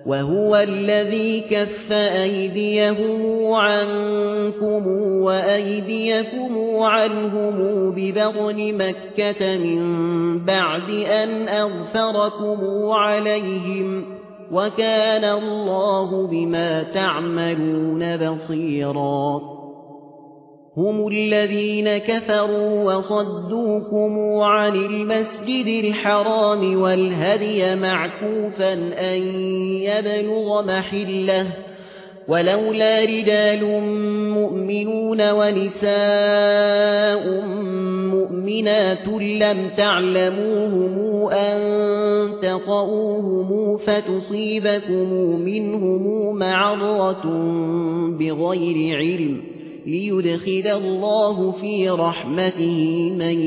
وهو الذي كف أيديهم عنكم وأيديكم عنهم ببطن مكة من بعد أن أغفركم عليهم وكان الله بما تعملون بصيرا هم الذين كفروا وصدوكم عن المسجد الحرام والهدي معكوفا أن يبلغ محله ولولا رجال مؤمنون ونساء مؤمنات لم تعلموهم أن تطؤوهم فتصيبكم منهم معرة بغير علم ليدخل الله في رحمته من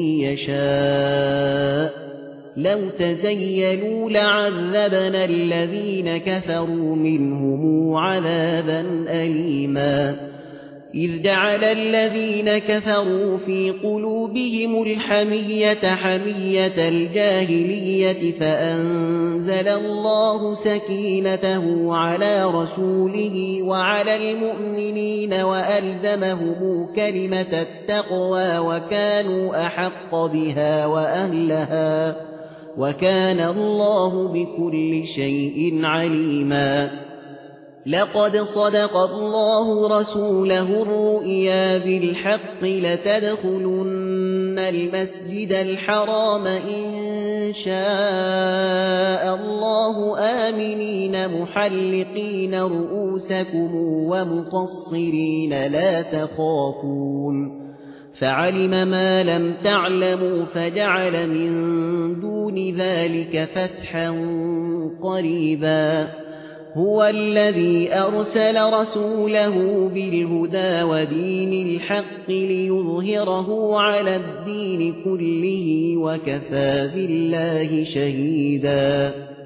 يشاء لو تزيلوا لعذبنا الذين كفروا منهم عذابا أليما إذ جعل الذين كفروا في قلوبهم الحمية حمية الجاهلية فأنزل الله سكينته على رسوله وعلى المؤمنين وألزمهم كلمة التقوى وكانوا أحق بها وأهلها وكان الله بكل شيء عليما لقد صدق الله رسوله الرؤيا بالحق لتدخلن المسجد الحرام إن شاء الله آمنين محلقين رؤوسكم ومقصرين لا تخافون فعلم ما لم تعلموا فجعل من دون ذلك فتحا قريبا هو الذي أرسل رسوله بالهدى ودين الحق ليظهره على الدين كله وكفى بالله شهيدا